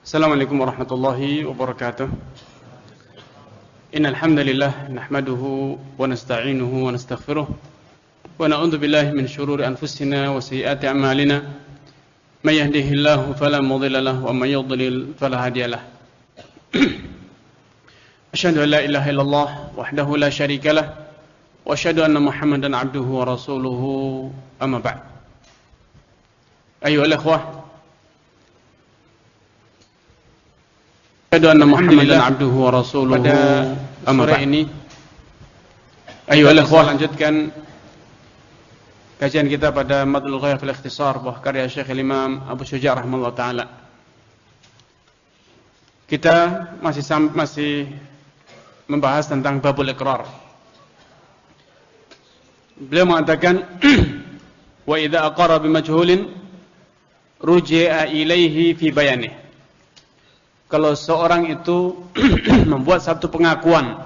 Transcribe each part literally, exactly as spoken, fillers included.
Assalamualaikum warahmatullahi wabarakatuh. Innal hamdalillah nahmaduhu wa nasta'inuhu wa nastaghfiruh wa na'udzu billahi min shururi anfusina wa sayyiati a'malina. May yahdihillahu fala mudilla lahu wa may yudlil fala hadiya lahu. Asyhadu an la ilaha illallah wahdahu la syarika lah wa asyhadu anna Muhammadan 'abduhu wa rasuluhu amma ba'd. Ayyuhal ikhwah, asyhadu anna Muhammadan 'abduhu wa rasuluhu amma ba'd. Ini ayyuhal ikhwah, lanjutkan kajian kita pada Madlul Ghayah fil Ikhtisar, buah karya Syekh Imam Abu Syuja' rahimahullah taala. Kita masih masih membahas tentang babul iqrar. Beliau mengatakan wa idza aqara bimajhulin ruji'a ilaihi fi bayanih. Kalau seorang itu membuat satu pengakuan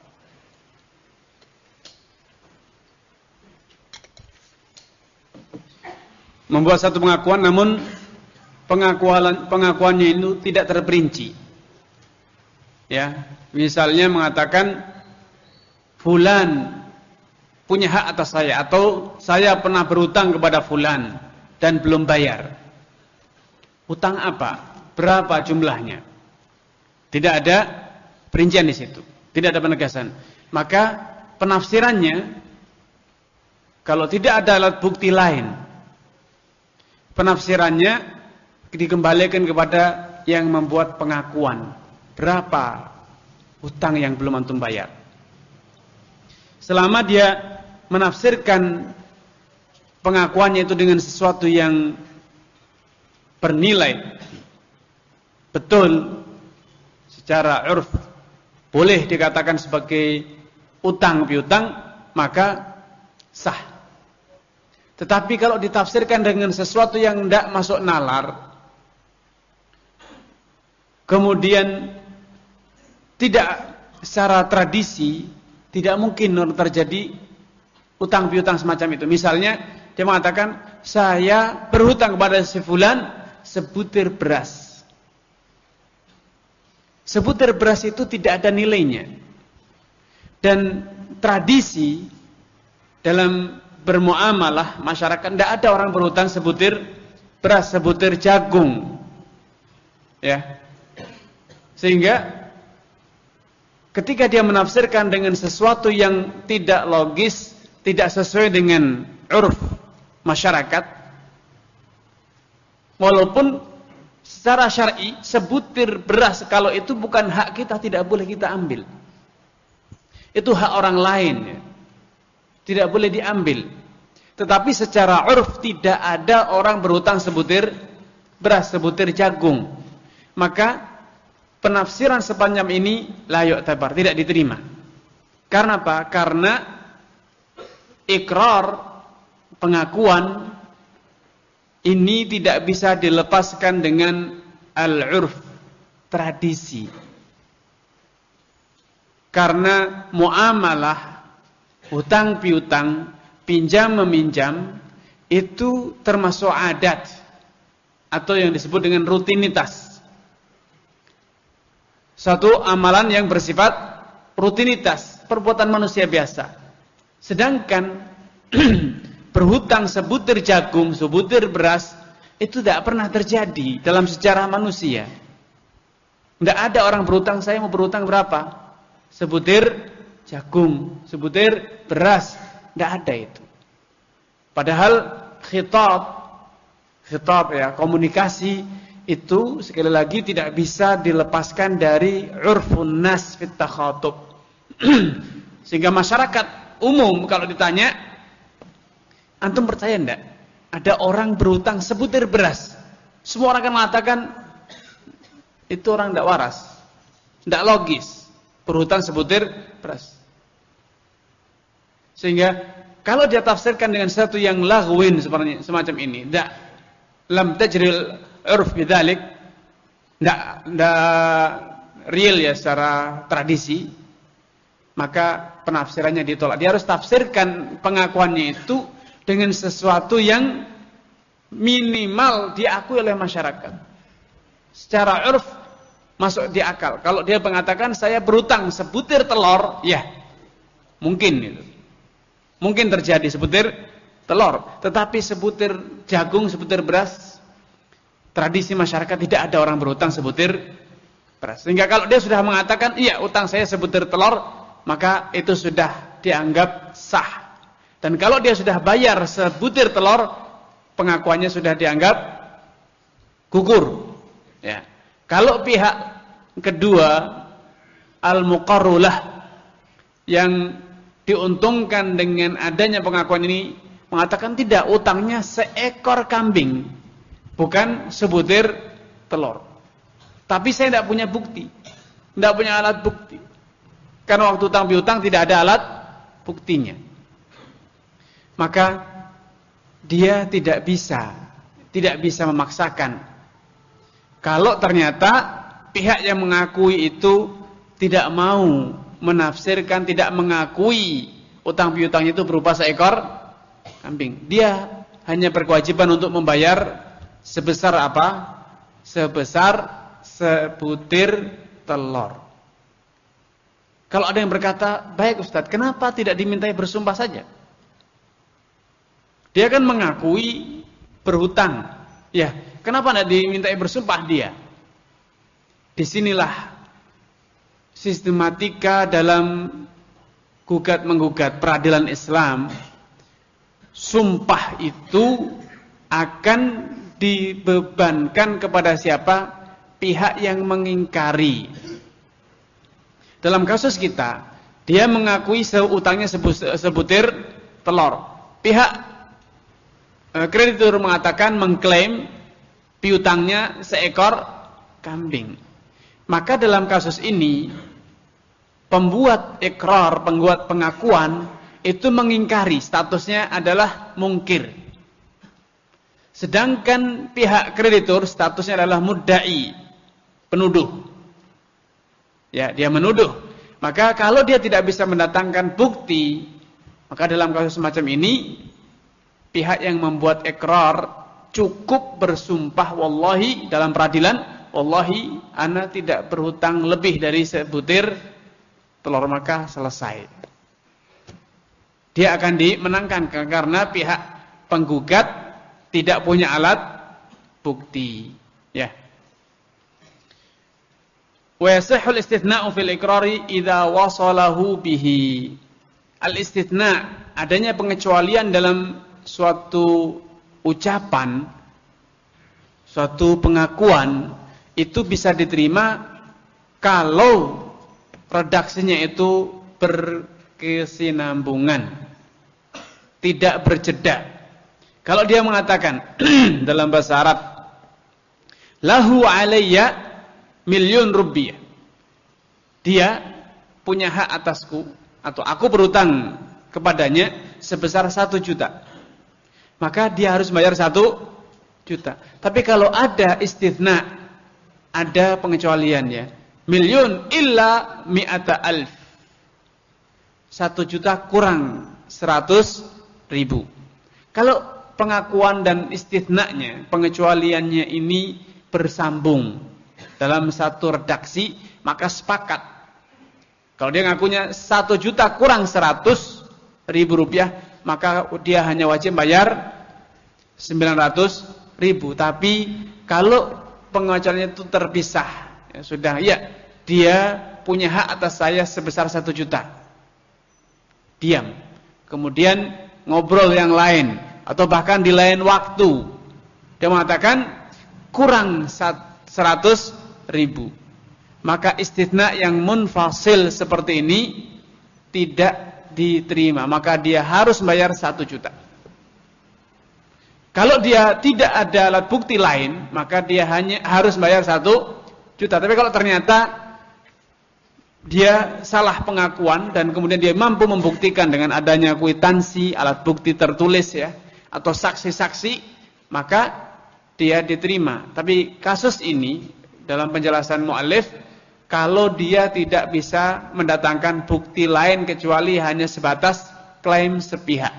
membuat satu pengakuan namun pengakuan pengakuannya itu tidak terperinci. Ya, misalnya mengatakan fulan punya hak atas saya, atau saya pernah berutang kepada fulan dan belum bayar. Utang apa? Berapa jumlahnya? Tidak ada perincian di situ, tidak ada penegasan. Maka penafsirannya, kalau tidak ada alat bukti lain, penafsirannya dikembalikan kepada yang membuat pengakuan. Berapa hutang yang belum antum bayar? Selama dia menafsirkan pengakuannya itu dengan sesuatu yang bernilai betul, secara urf boleh dikatakan sebagai utang piutang, maka sah. Tetapi kalau ditafsirkan dengan sesuatu yang tidak masuk nalar, kemudian tidak secara tradisi, tidak mungkin terjadi utang piutang semacam itu. Misalnya dia mengatakan, saya berhutang kepada si fulan sebutir beras. Sebutir beras itu tidak ada nilainya. Dan tradisi dalam bermuamalah masyarakat, tidak ada orang berhutang sebutir beras, sebutir jagung. Ya. Sehingga ketika dia menafsirkan dengan sesuatu yang tidak logis, tidak sesuai dengan urf masyarakat, walaupun secara syar'i sebutir beras kalau itu bukan hak kita, tidak boleh kita ambil. Itu hak orang lain, ya. Tidak boleh diambil. Tetapi secara urf tidak ada orang berhutang sebutir beras, sebutir jagung. Maka penafsiran sepanjang ini la yu'tabar, tidak diterima. Karena apa? Karena ikrar, pengakuan ini tidak bisa dilepaskan dengan al-urf, tradisi. Karena muamalah, hutang piutang, pinjam meminjam, itu termasuk adat atau yang disebut dengan rutinitas. Satu amalan yang bersifat rutinitas, perbuatan manusia biasa. Sedangkan berhutang sebutir jagung, sebutir beras, itu tidak pernah terjadi dalam sejarah manusia. Tidak ada orang berhutang, saya mau berhutang berapa? Sebutir jagung, sebutir beras. Tidak ada itu. Padahal khitab, khitab ya, komunikasi itu sekali lagi tidak bisa dilepaskan dari urfun nas fit takhatub. Sehingga masyarakat umum kalau ditanya, antum percaya enggak ada orang berhutang sebutir beras? Semua orang akan mengatakan itu orang enggak waras, enggak logis, berhutang sebutir beras. Sehingga kalau dia tafsirkan dengan sesuatu yang laghwin seperti semacam ini, enggak lam tajril urf bidzalik, enggak enggak real ya secara tradisi, maka penafsirannya ditolak. Dia harus tafsirkan pengakuannya itu dengan sesuatu yang minimal diakui oleh masyarakat. Secara urf masuk di akal. Kalau dia mengatakan saya berutang sebutir telur, ya mungkin itu. Mungkin terjadi sebutir telur. Tetapi sebutir jagung, sebutir beras, tradisi masyarakat tidak ada orang berutang sebutir beras. Sehingga kalau dia sudah mengatakan, iya utang saya sebutir telur, maka itu sudah dianggap sah. Dan kalau dia sudah bayar sebutir telur, pengakuannya sudah dianggap gugur. Ya. Kalau pihak kedua, al-muqarrulah, yang diuntungkan dengan adanya pengakuan ini, mengatakan tidak, utangnya seekor kambing, bukan sebutir telur. Tapi saya tidak punya bukti, tidak punya alat bukti. Karena waktu utang piutang tidak ada alat buktinya. Maka dia tidak bisa, tidak bisa memaksakan. Kalau ternyata pihak yang mengakui itu tidak mau menafsirkan, tidak mengakui utang piutangnya itu berupa seekor kambing, dia hanya berkewajiban untuk membayar sebesar apa? Sebesar sebutir telur. Kalau ada yang berkata, baik Ustadz, kenapa tidak dimintai bersumpah saja? Dia kan mengakui berhutang. Ya, kenapa tidak dimintai bersumpah dia? Disinilah sistematika dalam gugat menggugat peradilan Islam. Sumpah itu akan dibebankan kepada siapa? Pihak yang mengingkari. Dalam kasus kita, dia mengakui utangnya sebutir telur. Pihak eh, kreditur mengatakan, mengklaim piutangnya seekor kambing. Maka dalam kasus ini, pembuat ikrar, pembuat pengakuan itu mengingkari, statusnya adalah mungkir. Sedangkan pihak kreditur statusnya adalah mudda'i, penuduh. Ya, dia menuduh. Maka kalau dia tidak bisa mendatangkan bukti, maka dalam kasus semacam ini pihak yang membuat ikrar cukup bersumpah, wallahi, dalam peradilan, wallahi ana tidak berhutang lebih dari sebutir telur, maka selesai. Dia akan dimenangkan karena pihak penggugat tidak punya alat bukti. Ya. Wa yasihhul istithna'u fil iqrari idza wasalahu bihi. Al-istithna', adanya pengecualian dalam suatu ucapan, suatu pengakuan, itu bisa diterima kalau redaksinya itu berkesinambungan, tidak berjeda. Kalau dia mengatakan dalam bahasa Arab, lahu alayya milyun rupiah, dia punya hak atasku, atau aku berutang kepadanya sebesar satu juta, maka dia harus bayar satu juta. Tapi kalau ada istithna, ada pengecualiannya, milyun illa mi'ata alf, satu juta kurang seratus ribu. Kalau pengakuan dan istithna'nya, pengecualiannya ini bersambung dalam satu redaksi, maka sepakat. Kalau dia ngakunya satu juta kurang seratus ribu rupiah, maka dia hanya wajib bayar sembilan ratus ribu. Tapi kalau pengecualiannya itu terpisah, ya sudah, ya dia punya hak atas saya sebesar satu juta. Diam. Kemudian ngobrol yang lain, atau bahkan di lain waktu, dia mengatakan kurang seratus ribu. Maka istithna yang munfasil seperti ini tidak diterima, maka dia harus bayar satu juta. Kalau dia tidak ada alat bukti lain, maka dia hanya harus bayar satu juta. Tapi kalau ternyata dia salah pengakuan dan kemudian dia mampu membuktikan dengan adanya kwitansi, alat bukti tertulis ya, atau saksi-saksi, maka dia diterima. Tapi kasus ini dalam penjelasan mu'allif, kalau dia tidak bisa mendatangkan bukti lain kecuali hanya sebatas klaim sepihak,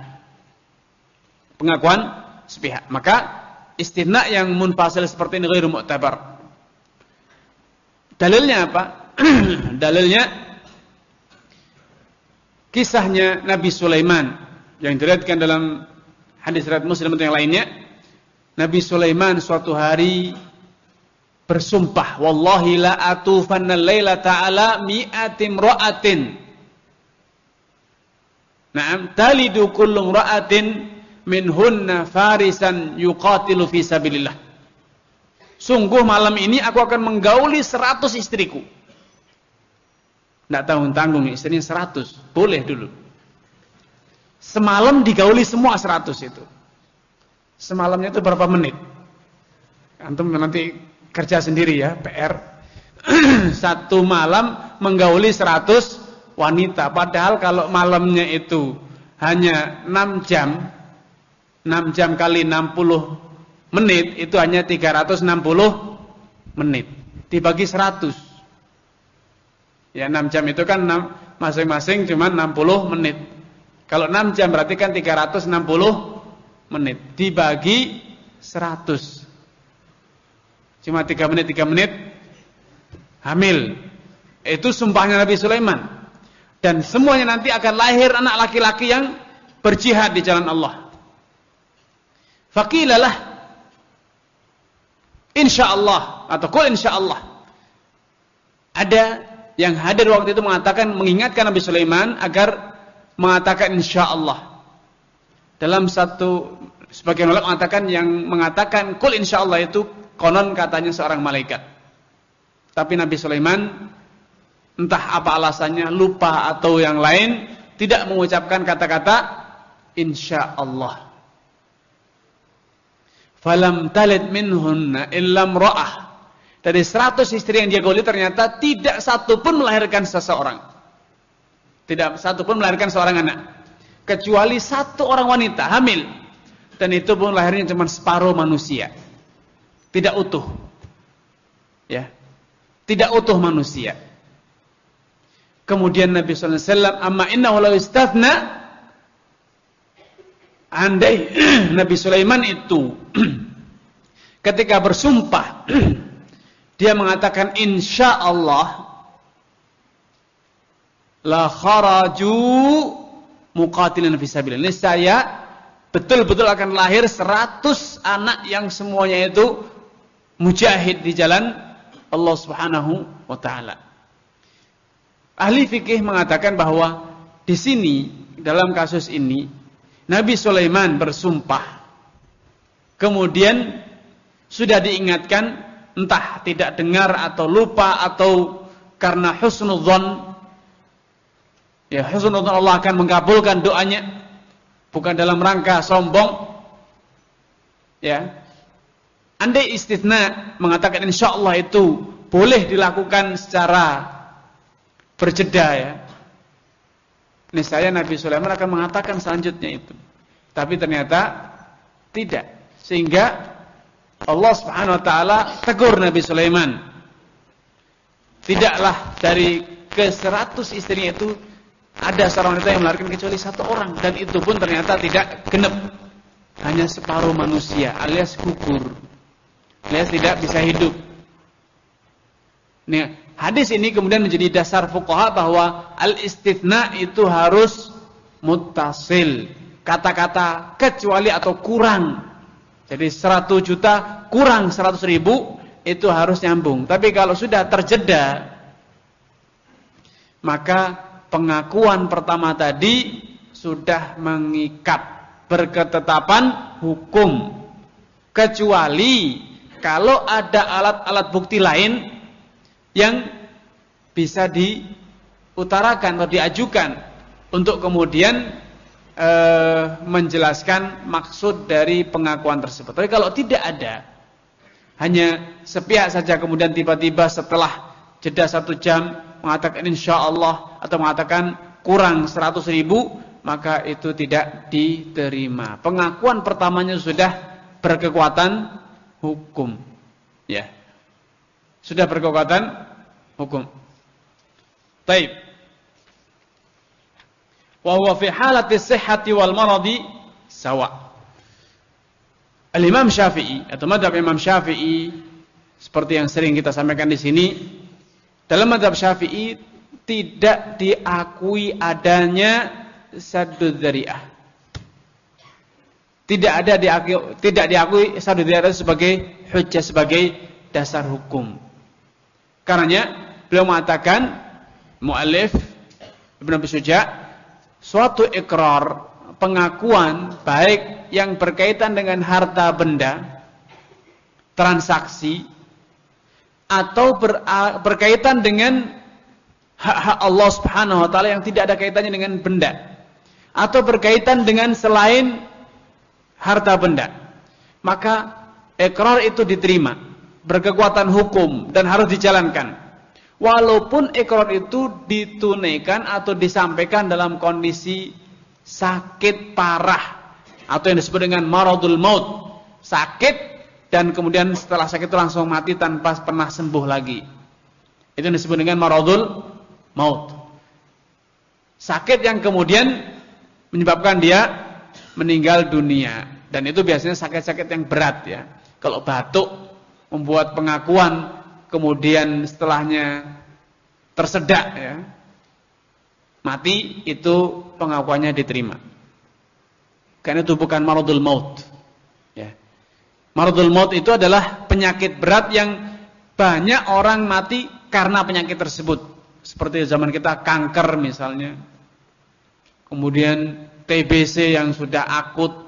pengakuan sepihak, maka istithna yang munfasil seperti ini ghairu mu'tabar, Dalilnya apa? Dalilnya kisahnya Nabi Sulaiman yang diriwayatkan dalam hadis riwayat Muslim atau yang lainnya. Nabi Sulaiman suatu hari bersumpah, wallahi la atufanna lailata ala mi'ati imra'atin. Na'am, talidu kullu imra'atin minhunna farisan yuqatilu fi sabilillah. Sungguh malam ini aku akan menggauli seratus istriku. Tidak tanggung-tanggung, istrinya seratus. Boleh dulu. Semalam digauli semua seratus itu. Semalamnya itu berapa menit? Antum nanti kerja sendiri ya, P R. Satu malam menggauli seratus wanita. Padahal kalau malamnya itu hanya enam jam, enam jam kali enam puluh menit itu hanya tiga ratus enam puluh menit dibagi seratus. Ya, enam jam itu kan masing-masing cuma enam puluh menit. Kalau enam jam berarti kan tiga ratus enam puluh menit dibagi seratus. Cuma tiga menit tiga menit hamil. Itu sumpahnya Nabi Sulaiman. Dan semuanya nanti akan lahir anak laki-laki yang berjihad di jalan Allah. Faqilalah insyaallah atau qul insyaallah. Ada yang hadir waktu itu mengatakan, mengingatkan Nabi Sulaiman agar mengatakan insyaallah. Dalam satu sebagian ulama mengatakan yang mengatakan qul insyaallah itu konon katanya seorang malaikat. Tapi Nabi Sulaiman entah apa alasannya, lupa atau yang lain, tidak mengucapkan kata-kata insyaallah. Falam talid minhunna illa imra'ah. Dari seratus istri yang dia gauli ternyata tidak satu pun melahirkan seseorang. Tidak satu pun melahirkan seorang anak. Kecuali satu orang wanita hamil. Dan itu pun lahirnya cuma separuh manusia. Tidak utuh. Ya. Tidak utuh manusia. Kemudian Nabi sallallahu alaihi wasallam, amma innahu law istathna, andai Nabi Sulaiman itu ketika bersumpah dia mengatakan insyaallah, la kharaju muqatilan fi sabilillah. Niscaya betul-betul akan lahir seratus anak yang semuanya itu mujahid di jalan Allah Subhanahu wa taala. Ahli fikih mengatakan bahwa di sini dalam kasus ini Nabi Sulaiman bersumpah, kemudian sudah diingatkan, entah tidak dengar atau lupa atau karena husnudzon. Ya, husnudzon Allah akan mengabulkan doanya, bukan dalam rangka sombong. Ya, andai istitsna mengatakan insyaallah itu boleh dilakukan secara berjeda ya. Niscaya Nabi Sulaiman akan mengatakan selanjutnya itu. Tapi ternyata tidak. Sehingga Allah Subhanahu wa taala tegur Nabi Sulaiman. Tidaklah dari ke seratus istrinya itu ada seorang wanita yang melahirkan kecuali satu orang, dan itu pun ternyata tidak genep. Hanya separuh manusia alias gugur. Alias tidak bisa hidup. Nih, hadis ini kemudian menjadi dasar fuqaha bahwa al-istitsna itu harus muttasil. Kata-kata kecuali atau kurang. Jadi seratus juta kurang seratus ribu itu harus nyambung. Tapi kalau sudah terjeda, maka pengakuan pertama tadi sudah mengikat, berketetapan hukum. Kecuali kalau ada alat-alat bukti lain yang bisa diutarakan atau diajukan untuk kemudian e, menjelaskan maksud dari pengakuan tersebut. Tapi kalau tidak ada, hanya sepihak saja kemudian tiba-tiba setelah jeda satu jam mengatakan insyaallah atau mengatakan kurang seratus ribu, maka itu tidak diterima. Pengakuan pertamanya sudah berkekuatan hukum. Ya. Sudah berkekuatan hukum. Baik. Wa huwa fi halati sihhati wal maradi sawa. Al-Imam Syafi'i atau mazhab Imam Syafi'i seperti yang sering kita sampaikan di sini, Dalam mazhab Syafi'i tidak diakui adanya saddud dzari'ah. Tidak ada diakui, tidak diakui saddud dzari'ah sebagai hujjah, sebagai dasar hukum. Karenanya beliau mengatakan, mu'allif Ibnu Abi Syuja', suatu ikrar, pengakuan baik yang berkaitan dengan harta benda, transaksi, atau ber, berkaitan dengan hak-hak Allah Subhanahu wa taala yang tidak ada kaitannya dengan benda, atau berkaitan dengan selain harta benda, maka ikrar itu diterima, berkekuatan hukum dan harus dijalankan. Walaupun ikrar itu ditunaikan atau disampaikan dalam kondisi sakit parah, atau yang disebut dengan maradul maut, sakit dan kemudian setelah sakit itu langsung mati tanpa pernah sembuh lagi. Itu yang disebut dengan maradul maut. Sakit yang kemudian menyebabkan dia meninggal dunia. Dan itu biasanya sakit-sakit yang berat ya. Kalau batuk membuat pengakuan kemudian setelahnya tersedak ya, mati, itu pengakuannya diterima. Karena itu bukan maradul maut. Ya. Maradul maut itu adalah penyakit berat yang banyak orang mati karena penyakit tersebut. Seperti zaman kita kanker misalnya. Kemudian T B C yang sudah akut,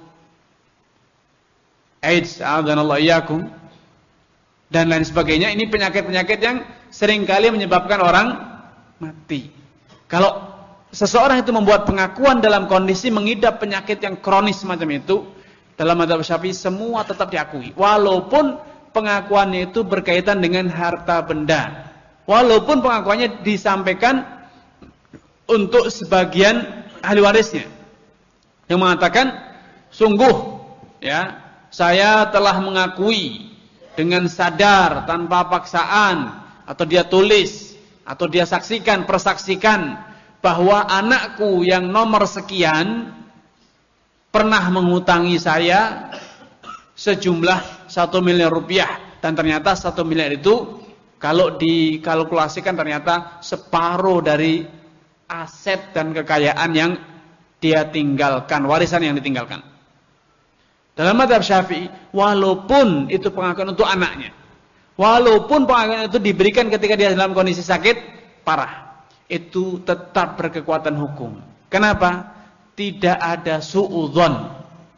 AIDS, a'adhanallahu iyyakum, dan lain sebagainya. Ini penyakit-penyakit yang seringkali menyebabkan orang mati. Kalau seseorang itu membuat pengakuan dalam kondisi mengidap penyakit yang kronis semacam itu, dalam mazhab Syafi'i semua tetap diakui, walaupun pengakuannya itu berkaitan dengan harta benda, walaupun pengakuannya disampaikan untuk sebagian ahli warisnya yang mengatakan, sungguh ya, saya telah mengakui dengan sadar tanpa paksaan, atau dia tulis atau dia saksikan, persaksikan bahwa anakku yang nomor sekian pernah mengutangi saya sejumlah satu miliar rupiah, dan ternyata satu miliar itu kalau dikalkulasikan ternyata separuh dari aset dan kekayaan yang dia tinggalkan, warisan yang ditinggalkan. Dalam mazhab Syafi'i, walaupun itu pengakuan untuk anaknya, walaupun pengakuan itu diberikan ketika dia dalam kondisi sakit parah, itu tetap berkekuatan hukum. Kenapa? Tidak ada su'udzon.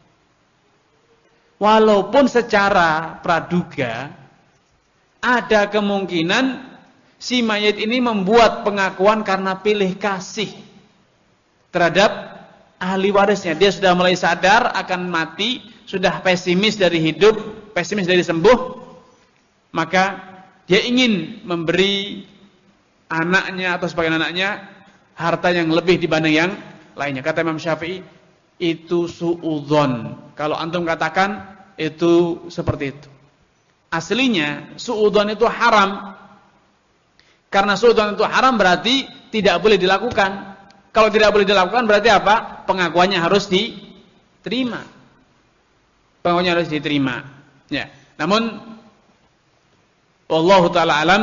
Walaupun secara praduga ada kemungkinan si mayit ini membuat pengakuan karena pilih kasih terhadap ahli warisnya. Dia sudah mulai sadar akan mati, sudah pesimis dari hidup, pesimis dari sembuh, maka dia ingin memberi anaknya atau sebagian anaknya harta yang lebih dibanding yang lainnya. Kata Imam Syafi'i, itu su'udzon. Kalau antum katakan itu seperti itu. Aslinya su'udzon itu haram. Karena su'udzon itu haram berarti tidak boleh dilakukan. Kalau tidak boleh dilakukan berarti apa? Pengakuannya harus diterima. Pengakuannya harus diterima. Ya. Namun wallahu taala alam,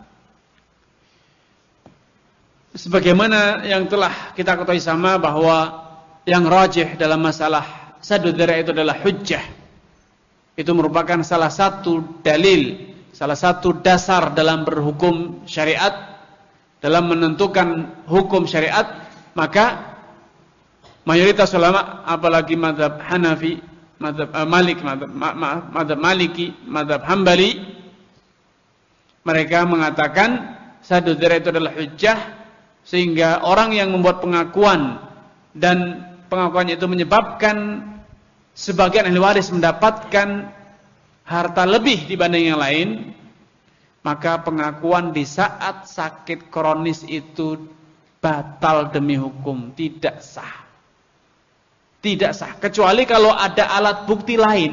sebagaimana yang telah kita ketahui sama bahwa yang rajih dalam masalah saddud dzari'ah itu adalah hujjah. Itu merupakan salah satu dalil, salah satu dasar dalam berhukum syariat, dalam menentukan hukum syariat. Maka mayoritas ulama, apalagi mazhab Hanafi, mazhab uh, Malik, mazhab, ma, ma, mazhab Maliki, mazhab Hambali, mereka mengatakan saddud dzari'ah itu adalah hujjah. Sehingga orang yang membuat pengakuan dan pengakuannya itu menyebabkan sebagian ahli waris mendapatkan harta lebih dibanding yang lain, maka pengakuan di saat sakit kronis itu batal demi hukum, tidak sah. Tidak sah, kecuali kalau ada alat bukti lain.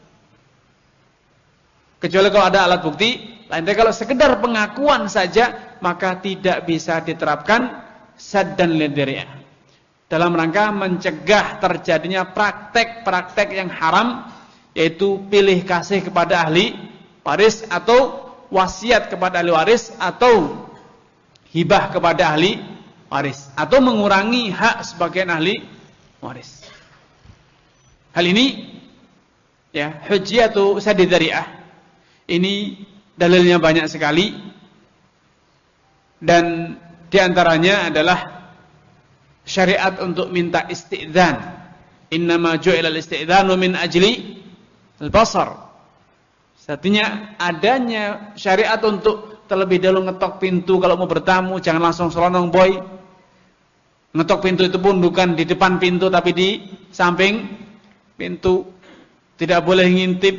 Kecuali kalau ada alat bukti lain. Tapi kalau sekedar pengakuan saja, maka tidak bisa diterapkan saddan lidzari'ah. Dalam rangka mencegah terjadinya praktek-praktek yang haram, yaitu pilih kasih kepada ahli waris, atau wasiat kepada ahli waris, atau hibah kepada ahli waris atau mengurangi hak sebagian ahli waris. Hal ini ya, hujjatu saddid dzari'ah. Ini dalilnya banyak sekali dan diantaranya adalah syariat untuk minta isti'dzan. Innama ju'ilal isti'dzanu min ajli al-basar. Artinya adanya syariat untuk terlebih dahulu ngetok pintu kalau mau bertamu, jangan langsung selonong boy. Ngetok pintu itu pun bukan di depan pintu tapi di samping pintu, tidak boleh ngintip.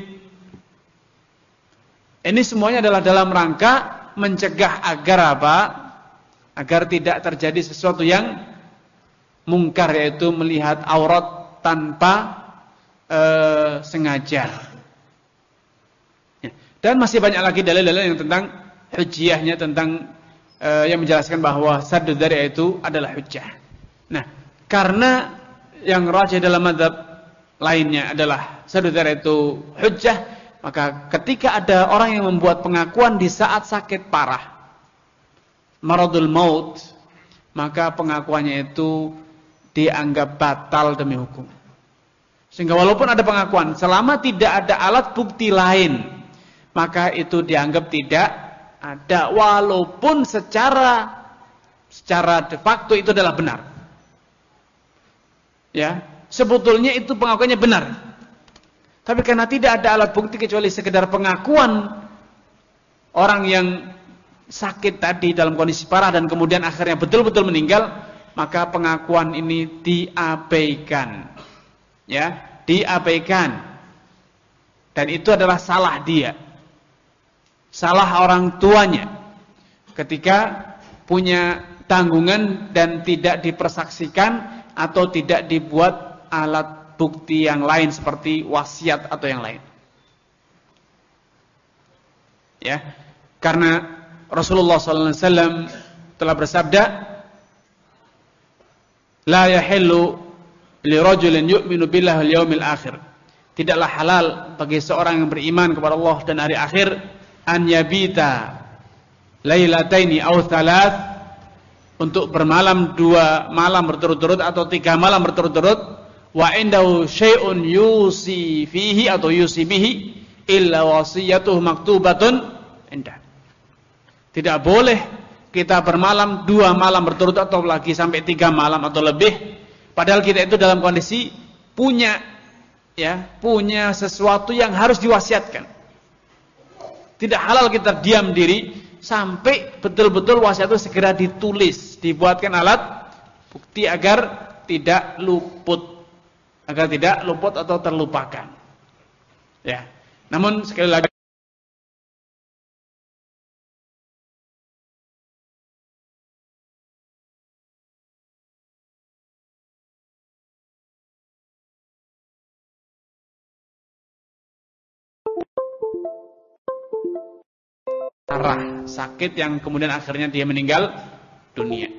Ini semuanya adalah dalam rangka mencegah agar apa? Agar tidak terjadi sesuatu yang mungkar, yaitu melihat aurat tanpa uh, sengaja. Ya. Dan masih banyak lagi dalil-dalil yang tentang hujjiyahnya, tentang uh, yang menjelaskan bahwa saddud dzari'ah itu adalah hujjah. Nah, karena yang rajih dalam mazhab lainnya adalah saddud dzari'ah itu hujjah, maka ketika ada orang yang membuat pengakuan di saat sakit parah, maradul maut, maka pengakuannya itu dianggap batal demi hukum. Sehingga walaupun ada pengakuan, selama tidak ada alat bukti lain, maka itu dianggap tidak ada, walaupun secara secara de facto itu adalah benar. Ya, sebetulnya itu pengakuannya benar. Tapi karena tidak ada alat bukti kecuali sekedar pengakuan orang yang sakit tadi dalam kondisi parah dan kemudian akhirnya betul-betul meninggal, maka pengakuan ini diabaikan. Ya, diabaikan. Dan itu adalah salah dia. Salah orang tuanya ketika punya tanggungan dan tidak dipersaksikan atau tidak dibuat alat bukti yang lain seperti wasiat atau yang lain. Ya, karena Rasulullah sallallahu alaihi wasallam telah bersabda, la yahillu li rajulin yu'minu billahi wal yawmil akhir. Tidaklah halal bagi seorang yang beriman kepada Allah dan hari akhir an yabita lailataini aw thalath, untuk bermalam dua malam berturut-turut atau tiga malam berturut-turut, wa indahu syai'un yusi fihi atau yusi bihi illa wasiyatuhu maktubatun indah. Tidak boleh kita bermalam dua malam berturut atau lagi sampai tiga malam atau lebih, padahal kita itu dalam kondisi punya ya, punya sesuatu yang harus diwasiatkan. Tidak halal kita diam diri sampai betul-betul wasiat itu segera ditulis, dibuatkan alat bukti agar tidak luput, agar tidak luput atau terlupakan. Ya. Namun sekali lagi parah, sakit yang kemudian akhirnya dia meninggal dunia.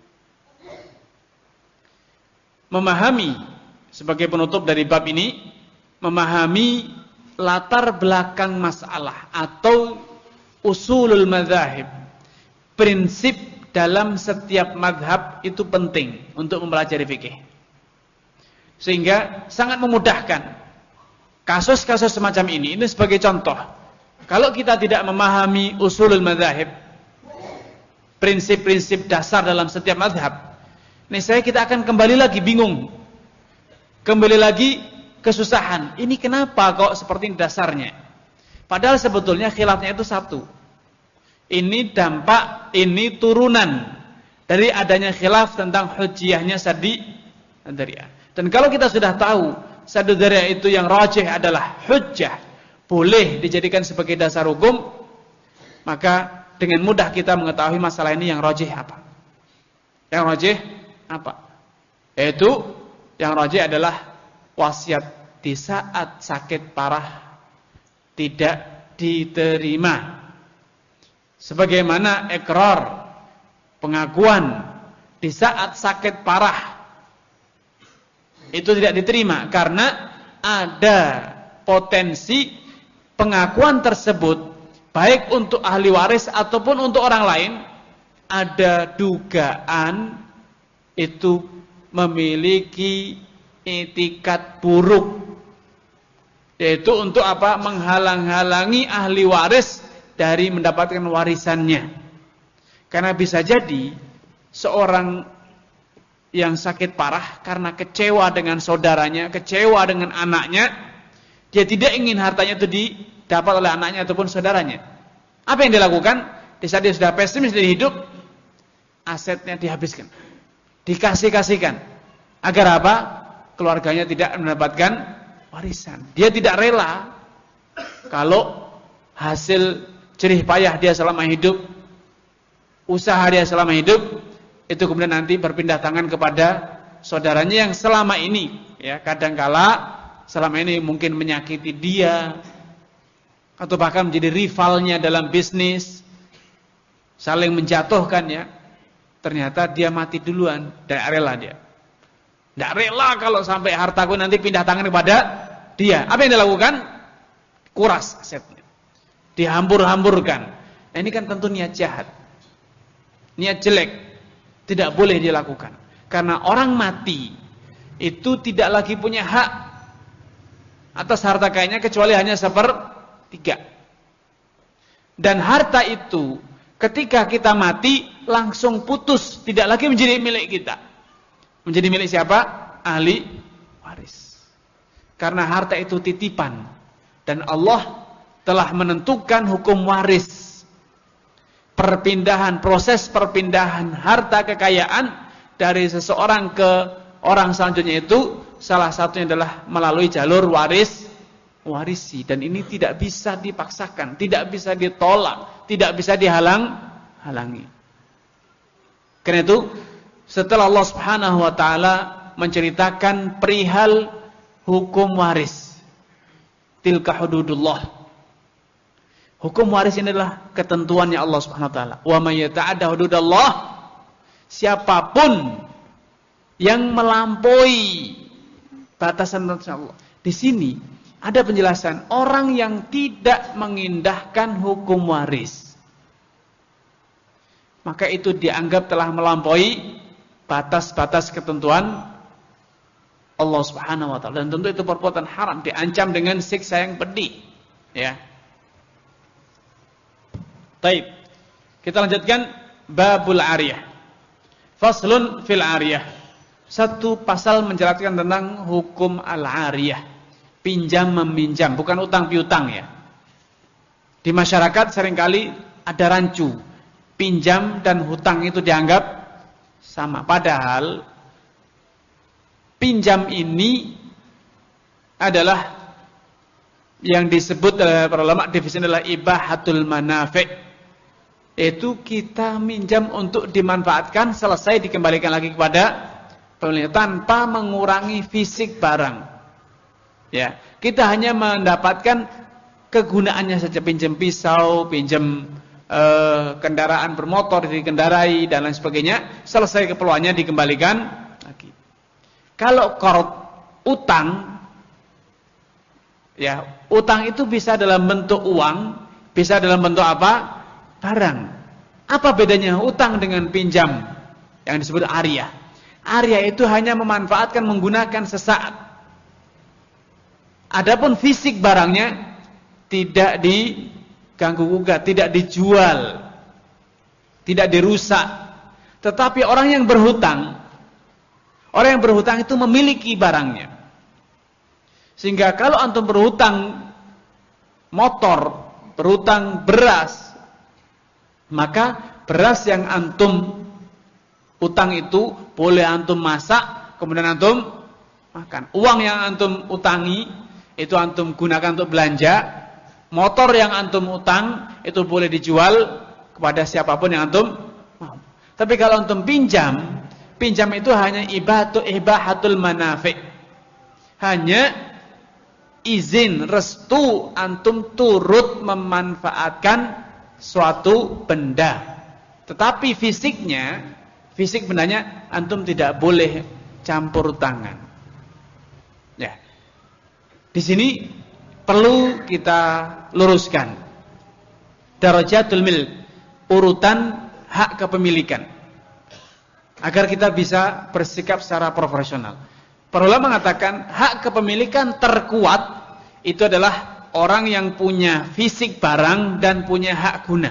Memahami sebagai penutup dari bab ini, memahami latar belakang masalah atau usulul madzhab, prinsip dalam setiap mazhab itu penting untuk mempelajari fikih. Sehingga sangat memudahkan kasus-kasus semacam ini. Ini sebagai contoh. Kalau kita tidak memahami usulul madzhab, prinsip-prinsip dasar dalam setiap mazhab, niscaya kita akan kembali lagi bingung, kembali lagi kesusahan. Ini kenapa kok seperti ini dasarnya? Padahal sebetulnya khilafnya itu satu. Ini dampak, ini turunan dari adanya khilaf tentang hujjiyahnya saddud dzari'ah. Dan kalau kita sudah tahu saddud dzari'ah itu yang rajih adalah hujjah, boleh dijadikan sebagai dasar hukum, maka dengan mudah kita mengetahui masalah ini yang rajih apa. Yang rajih apa? Yaitu yang rajih adalah wasiat di saat sakit parah tidak diterima. Sebagaimana ikrar, pengakuan di saat sakit parah itu tidak diterima karena ada potensi pengakuan tersebut baik untuk ahli waris ataupun untuk orang lain ada dugaan itu memiliki itikat buruk, yaitu untuk apa? Menghalang-halangi ahli waris dari mendapatkan warisannya. Karena bisa jadi seorang yang sakit parah karena kecewa dengan saudaranya, kecewa dengan anaknya, dia tidak ingin hartanya itu didapat oleh anaknya ataupun saudaranya. Apa yang dilakukan? Di saat dia sudah pesimis dari hidup, asetnya dihabiskan, dikasih-kasihkan. Agar apa? Keluarganya tidak mendapatkan warisan. Dia tidak rela kalau hasil jerih payah dia selama hidup, usaha dia selama hidup, itu kemudian nanti berpindah tangan kepada saudaranya yang selama ini, ya, kadangkala selama ini mungkin menyakiti dia, atau bahkan menjadi rivalnya dalam bisnis, saling menjatuhkan, ya. Ternyata dia mati duluan, tidak rela dia. Tidak rela kalau sampai hartaku nanti pindah tangan kepada dia. Apa yang dilakukan? Kuras asetnya, dihambur-hamburkan. Nah, ini kan tentu niat jahat, niat jelek, tidak boleh dilakukan. Karena orang mati itu tidak lagi punya hak atas harta kayaknya kecuali hanya sepertiga. Dan harta itu ketika kita mati langsung putus, tidak lagi menjadi milik kita. Menjadi milik siapa? Ahli waris. Karena harta itu titipan dan Allah telah menentukan hukum waris. Perpindahan, proses perpindahan harta kekayaan dari seseorang ke orang selanjutnya itu salah satunya adalah melalui jalur waris warisi, dan ini tidak bisa dipaksakan, tidak bisa ditolak, tidak bisa dihalang-halangi. Karena itu setelah Allah Subhanahu wa taala menceritakan perihal hukum waris, tilka hududullah. Hukum waris ini adalah ketentuannya Allah Subhanahu wa taala. Wa may yata'adda hududallah, siapapun yang melampaui batasan-batasan Allah. Di sini ada penjelasan orang yang tidak mengindahkan hukum waris, maka itu dianggap telah melampaui batas-batas ketentuan Allah Subhanahu wa taala, dan tentu itu perbuatan haram, diancam dengan siksa yang pedih, ya. Baik. Kita lanjutkan babul ariyah. Faslun fil ariyah. Satu pasal menjelaskan tentang hukum al-ariyah, pinjam meminjam, bukan utang piutang, ya. Di masyarakat seringkali ada rancu, pinjam dan hutang itu dianggap sama, padahal pinjam ini adalah yang disebut oleh para ulama definisi adalah ibahatul manafi', yaitu kita minjam untuk dimanfaatkan, selesai dikembalikan lagi kepada pemilik tanpa mengurangi fisik barang. Ya, kita hanya mendapatkan kegunaannya saja, pinjam pisau, pinjam Uh, kendaraan bermotor dikendarai dan lain sebagainya, selesai keperluannya dikembalikan lagi. Kalau qard, utang, ya, utang itu bisa dalam bentuk uang, bisa dalam bentuk apa? Barang. Apa bedanya utang dengan pinjam yang disebut ariyah? Ariyah itu hanya memanfaatkan, menggunakan sesaat. Adapun fisik barangnya tidak di ganggu gugat, tidak dijual, tidak dirusak. Tetapi orang yang berhutang, orang yang berhutang itu memiliki barangnya. Sehingga kalau antum berhutang motor, berhutang beras, maka beras yang antum utang itu boleh antum masak, kemudian antum makan. Uang yang antum utangi itu antum gunakan untuk belanja. Motor yang antum utang itu boleh dijual kepada siapapun yang antum mau. Tapi kalau antum pinjam, pinjam itu hanya ibatu ibahatul manafi'. Hanya izin, restu antum turut memanfaatkan suatu benda. Tetapi fisiknya, fisik bendanya antum tidak boleh campur tangan. Ya. Di sini perlu kita luruskan darajatul milk, urutan hak kepemilikan. Agar kita bisa bersikap secara profesional. Para ulama mengatakan hak kepemilikan terkuat itu adalah orang yang punya fisik barang dan punya hak guna.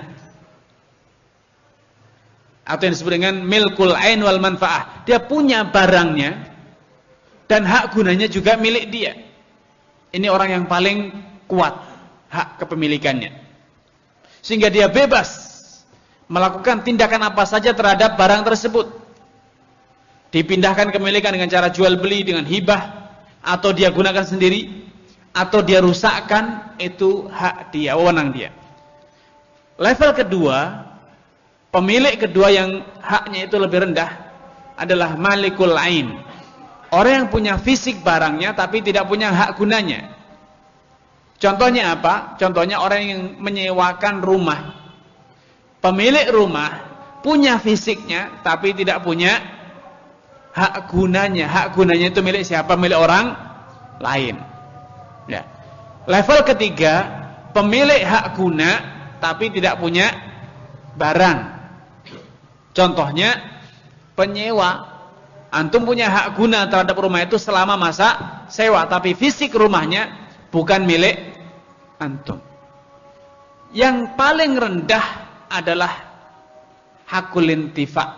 Atau yang disebut dengan milkul ain wal manfaah. Dia punya barangnya dan hak gunanya juga milik dia. Ini orang yang paling kuat hak kepemilikannya. Sehingga dia bebas melakukan tindakan apa saja terhadap barang tersebut. Dipindahkan kepemilikan dengan cara jual beli, dengan hibah, atau dia gunakan sendiri, atau dia rusakkan, itu hak dia, wewenang dia. Level kedua, pemilik kedua yang haknya itu lebih rendah adalah malikul ain. Orang yang punya fisik barangnya tapi tidak punya hak gunanya. Contohnya apa? Contohnya orang yang menyewakan rumah. Pemilik rumah punya fisiknya tapi tidak punya hak gunanya. Hak gunanya itu milik siapa? Milik orang lain. Ya. Level ketiga, pemilik hak guna tapi tidak punya barang. Contohnya penyewa. Antum punya hak guna terhadap rumah itu selama masa sewa, tapi fisik rumahnya bukan milik antum. Yang paling rendah adalah hakul intifa.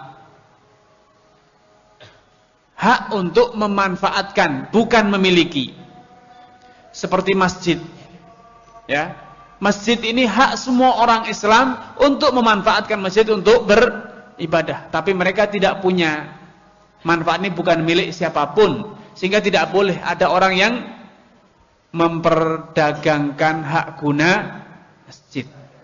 Hak untuk memanfaatkan, bukan memiliki. Seperti masjid. Ya. Masjid ini hak semua orang Islam untuk memanfaatkan masjid untuk beribadah, tapi mereka tidak punya. Manfaat ini bukan milik siapapun, sehingga tidak boleh ada orang yang memperdagangkan hak guna masjid.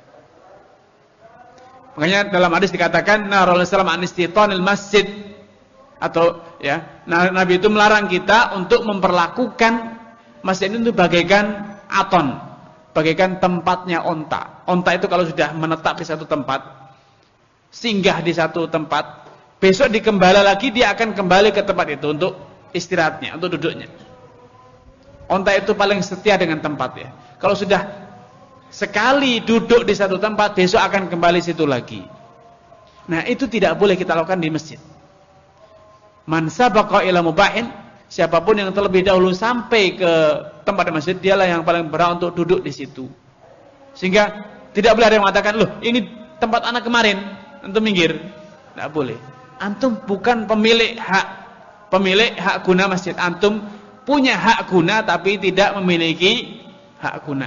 Makanya dalam hadis dikatakan narul Islam anistitonil masjid, atau ya Nabi itu melarang kita untuk memperlakukan masjid itu bagaikan aton, bagaikan tempatnya onta. Onta itu kalau sudah menetap di satu tempat, singgah di satu tempat, besok dikembali lagi dia akan kembali ke tempat itu untuk istirahatnya, untuk duduknya. Onta itu paling setia dengan tempatnya. Kalau sudah sekali duduk di satu tempat, besok akan kembali situ lagi. Nah, itu tidak boleh kita lakukan di masjid. Man sabaqa ila mubahin, siapapun yang terlebih dahulu sampai ke tempat di masjid, dialah yang paling berhak untuk duduk di situ. Sehingga tidak boleh ada yang mengatakan, "Loh, ini tempat anak kemarin, antum minggir." Tidak boleh. Antum bukan pemilik hak pemilik hak guna masjid. Antum punya hak guna tapi tidak memiliki hak guna.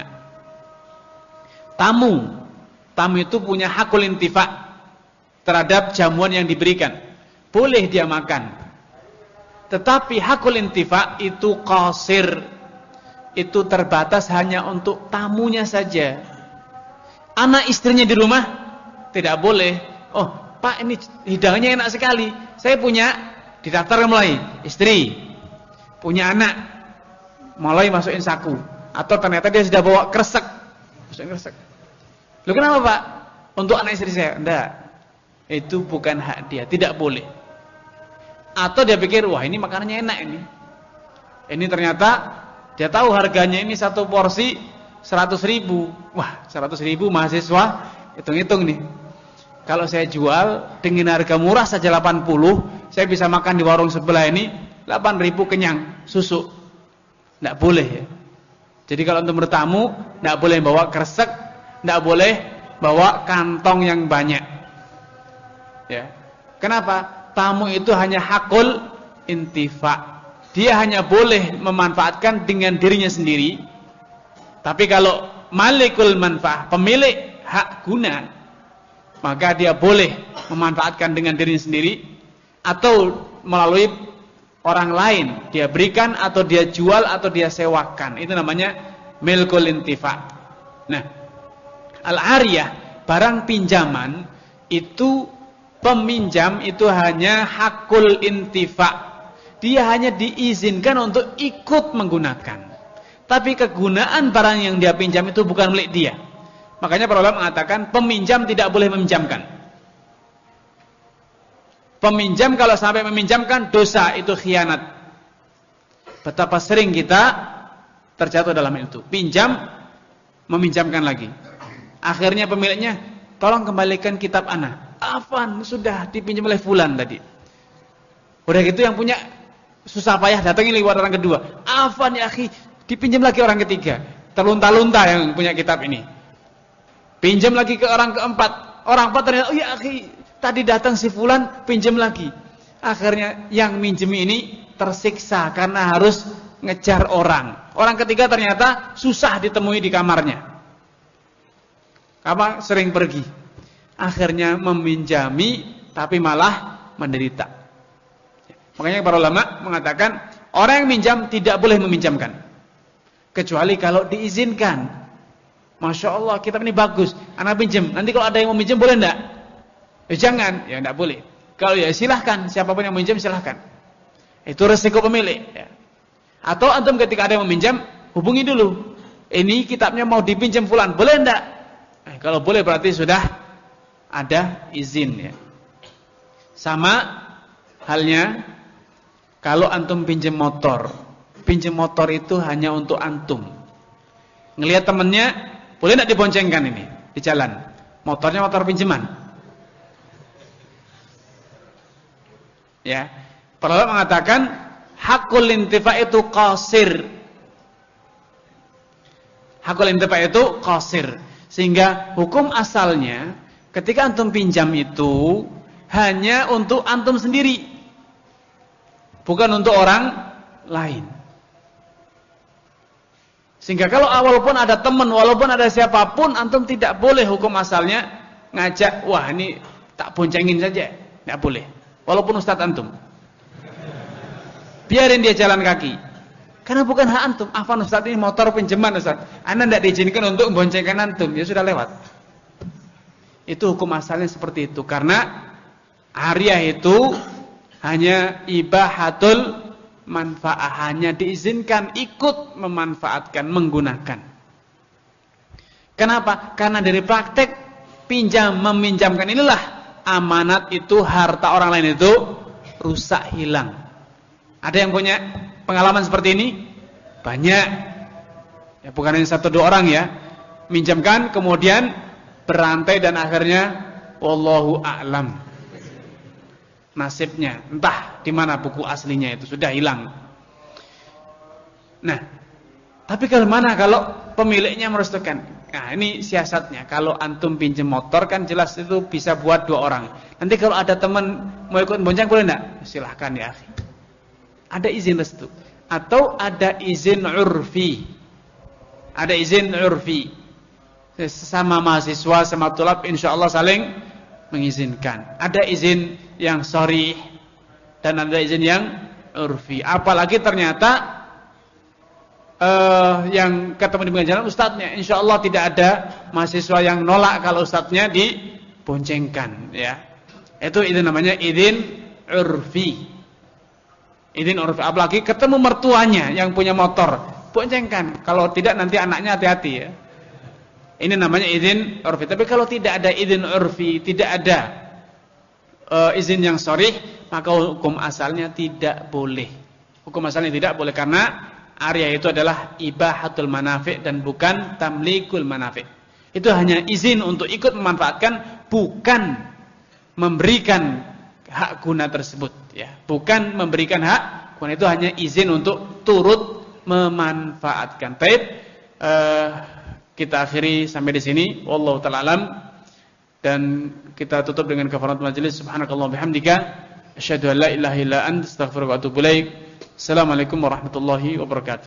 Tamu, tamu itu punya hakul intifa terhadap jamuan yang diberikan. Boleh dia makan. Tetapi hakul intifa itu qasir. Itu terbatas hanya untuk tamunya saja. Anak istrinya di rumah tidak boleh. Oh, Pak, ini hidangannya enak sekali. Saya punya, didaftar mulai istri, punya anak, mulai masukin saku. Atau ternyata dia sudah bawa kresek, masukin kresek. Loh, kenapa Pak? Untuk anak istri saya. Enggak, itu bukan hak dia, tidak boleh. Atau dia pikir, wah ini makanannya enak ini. Ini ternyata dia tahu harganya ini satu porsi seratus ribu. Wah, seratus ribu mahasiswa, hitung-hitung nih. Kalau saya jual dengan harga murah saja delapan puluh, saya bisa makan di warung sebelah ini delapan ribu kenyang, susu. Tidak boleh ya. Jadi kalau untuk bertamu, tidak boleh bawa kresek, tidak boleh bawa kantong yang banyak. Ya. Kenapa? Tamu itu hanya hakul intifa. Dia hanya boleh memanfaatkan dengan dirinya sendiri. Tapi kalau malikul manfaah, pemilik hak guna, maka dia boleh memanfaatkan dengan dirinya sendiri atau melalui orang lain. Dia berikan atau dia jual atau dia sewakan. Itu namanya milkul intifa. Nah, al-ariyah, barang pinjaman, itu peminjam itu hanya hakul intifa. Dia hanya diizinkan untuk ikut menggunakan. Tapi kegunaan barang yang dia pinjam itu bukan milik dia. Makanya para ulama mengatakan peminjam tidak boleh meminjamkan. Peminjam kalau sampai meminjamkan, dosa, itu khianat. Betapa sering kita terjatuh dalam itu. Pinjam, meminjamkan lagi. Akhirnya pemiliknya, tolong kembalikan kitab ana. afan, sudah dipinjam oleh fulan tadi. Udah gitu yang punya susah payah datangin lewat orang kedua. Afan ya akhi, dipinjam lagi orang ketiga. Terlunta-lunta yang punya kitab ini. Pinjam lagi ke orang keempat. Orang keempat ternyata, oh ya akhi, tadi datang si fulan, pinjam lagi. Akhirnya yang minjem ini tersiksa karena harus ngejar orang. Orang ketiga ternyata susah ditemui di kamarnya. Apa? Sering pergi. Akhirnya meminjami tapi malah menderita. Makanya para ulama mengatakan orang yang minjam tidak boleh meminjamkan kecuali kalau diizinkan. Masya Allah, kitab ini bagus, anak pinjam. Nanti kalau ada yang mau minjam boleh enggak? Eh, jangan, ya enggak boleh. Kalau ya silahkan, siapapun yang minjam silahkan. Itu resiko pemilik. Ya. Atau antum ketika ada yang meminjam, hubungi dulu. Ini kitabnya mau dipinjam fulan, boleh enggak? Eh, kalau boleh berarti sudah ada izin. Ya. Sama halnya kalau antum pinjam motor. Pinjam motor itu hanya untuk antum. Ngelihat temennya, boleh enggak diboncengkan ini di jalan? Motornya motor pinjaman. Ya, para ulama mengatakan hakul intifa itu qasir. Hakul intifa itu qasir. Sehingga hukum asalnya ketika antum pinjam itu hanya untuk antum sendiri. Bukan untuk orang lain. Sehingga kalau walaupun ada teman, walaupun ada siapapun, antum tidak boleh hukum asalnya ngajak, wah ini tak boncengin saja. Tidak boleh. Walaupun ustadz antum. Biarin dia jalan kaki. Karena bukan hak antum. Afan ustadz ini motor pinjaman ustadz. Anda tidak diizinkan untuk memboncengkan antum. Ya sudah lewat. Itu hukum asalnya seperti itu. Karena ariah itu hanya ibahatul manfaah. Hanya diizinkan ikut memanfaatkan, menggunakan. Kenapa? Karena dari praktek pinjam meminjamkan inilah amanat itu, harta orang lain itu rusak, hilang. Ada yang punya pengalaman seperti ini? Banyak. Ya, bukan hanya satu dua orang ya. Minjamkan kemudian berantai dan akhirnya wallahu a'lam. Nasibnya entah di mana buku aslinya itu sudah hilang. Nah, tapi kalau mana kalau pemiliknya merestukan? Nah, ini siasatnya. Kalau antum pinjam motor kan jelas itu bisa buat dua orang. Nanti kalau ada teman mau ikut bonceng boleh enggak? Silahkan ya akhi. Ada izin restu atau ada izin urfi. Ada izin urfi. Sesama mahasiswa sama tulab insyaallah saling mengizinkan. Ada izin yang sharih dan ada izin yang urfi. Apalagi ternyata Uh, yang ketemu di pinggir jalan ustadznya, insya Allah tidak ada mahasiswa yang nolak kalau ustadznya diboncengkan, ya. Itu itu namanya izin urfi. Izin urfi. Apalagi ketemu mertuanya yang punya motor, boncengkan. Kalau tidak nanti anaknya hati-hati ya. Ini namanya izin urfi. Tapi kalau tidak ada izin urfi, tidak ada uh, izin yang sharih, maka hukum asalnya tidak boleh. Hukum asalnya tidak boleh karena area itu adalah ibahatul manafi' dan bukan tamlikul manafi'. Itu hanya izin untuk ikut memanfaatkan, bukan memberikan hak guna tersebut, ya. Bukan memberikan hak guna, itu hanya izin untuk turut memanfaatkan. Baik, uh, kita akhiri sampai di sini. Wallahu ta'ala alam. Dan kita tutup dengan kafaratul majelis. Subhanakallah bihamdika asyhadu an la ilaha illa anta astaghfiruka wa atubu ilaik. Assalamualaikum warahmatullahi wabarakatuh.